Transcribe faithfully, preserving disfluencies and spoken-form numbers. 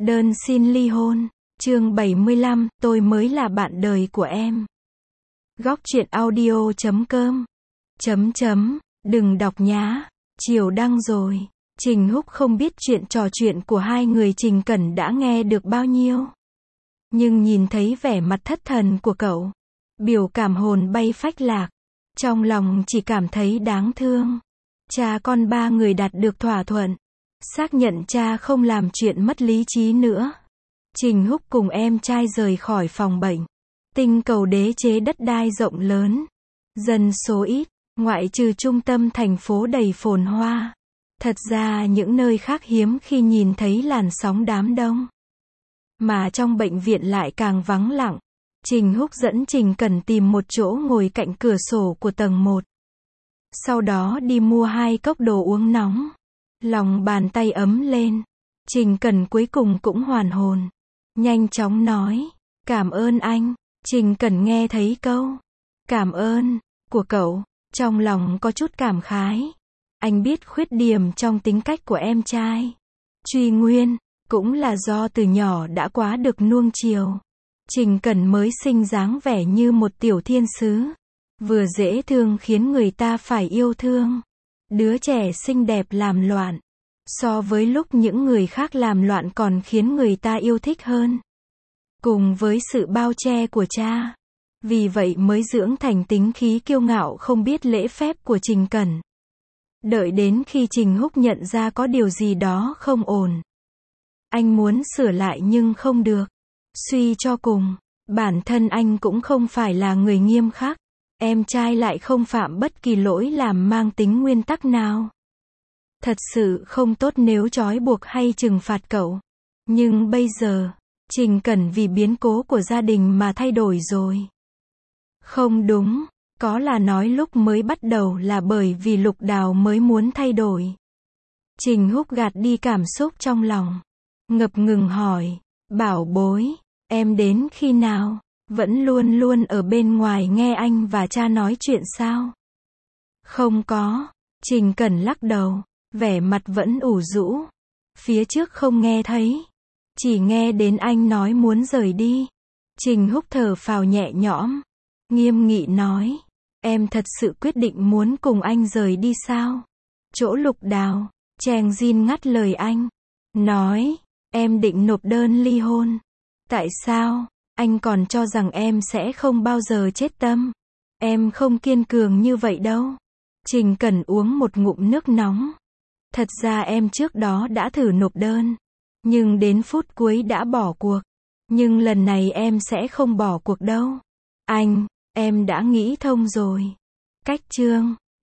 Đơn xin ly hôn, chương bảy mươi lăm, tôi mới là bạn đời của em. Góc truyện audio chấm com chấm chấm, đừng đọc nhá, chiều đăng rồi. Trình Húc không biết chuyện trò chuyện của hai người Trình Cẩn đã nghe được bao nhiêu. Nhưng nhìn thấy vẻ mặt thất thần của cậu, biểu cảm hồn bay phách lạc, trong lòng chỉ cảm thấy đáng thương. Cha con ba người đạt được thỏa thuận, xác nhận cha không làm chuyện mất lý trí nữa. Trình Húc cùng em trai rời khỏi phòng bệnh. Tinh cầu đế chế đất đai rộng lớn, dân số ít, ngoại trừ trung tâm thành phố đầy phồn hoa. Thật ra những nơi khác hiếm khi nhìn thấy làn sóng đám đông. Mà trong bệnh viện lại càng vắng lặng. Trình Húc dẫn Trình Cẩn tìm một chỗ ngồi cạnh cửa sổ của tầng một. Sau đó đi mua hai cốc đồ uống nóng. Lòng bàn tay ấm lên. Trình Cẩn cuối cùng cũng hoàn hồn. Nhanh chóng nói, cảm ơn anh. Trình Cẩn nghe thấy câu cảm ơn của cậu, trong lòng có chút cảm khái. Anh biết khuyết điểm trong tính cách của em trai. Truy nguyên, cũng là do từ nhỏ đã quá được nuông chiều. Trình Cẩn mới sinh dáng vẻ như một tiểu thiên sứ. Vừa dễ thương khiến người ta phải yêu thương. Đứa trẻ xinh đẹp làm loạn. So với lúc những người khác làm loạn còn khiến người ta yêu thích hơn. Cùng với sự bao che của cha. Vì vậy mới dưỡng thành tính khí kiêu ngạo không biết lễ phép của Trình Cẩn. Đợi đến khi Trình Húc nhận ra có điều gì đó không ổn. Anh muốn sửa lại nhưng không được. Suy cho cùng, bản thân anh cũng không phải là người nghiêm khắc. Em trai lại không phạm bất kỳ lỗi làm mang tính nguyên tắc nào. Thật sự không tốt nếu trói buộc hay trừng phạt cậu. Nhưng bây giờ, Trình Cẩn vì biến cố của gia đình mà thay đổi rồi. Không đúng, có là nói lúc mới bắt đầu là bởi vì Lục Đào mới muốn thay đổi. Trình Húc gạt đi cảm xúc trong lòng. Ngập ngừng hỏi, bảo bối, em đến khi nào? Vẫn luôn luôn ở bên ngoài nghe anh và cha nói chuyện sao? Không có. Trình Cẩn lắc đầu, vẻ mặt vẫn ủ rũ. Phía trước không nghe thấy. Chỉ nghe đến anh nói muốn rời đi. Trình Húc thở phào nhẹ nhõm. Nghiêm nghị nói, em thật sự quyết định muốn cùng anh rời đi sao? Chỗ Lục Đào, Chàng Jin ngắt lời anh. Nói, em định nộp đơn ly hôn. Tại sao? Anh còn cho rằng em sẽ không bao giờ chết tâm. Em không kiên cường như vậy đâu. Trình Cẩn uống một ngụm nước nóng. Thật ra em trước đó đã thử nộp đơn. Nhưng đến phút cuối đã bỏ cuộc. Nhưng lần này em sẽ không bỏ cuộc đâu. Anh, em đã nghĩ thông rồi. Cách chương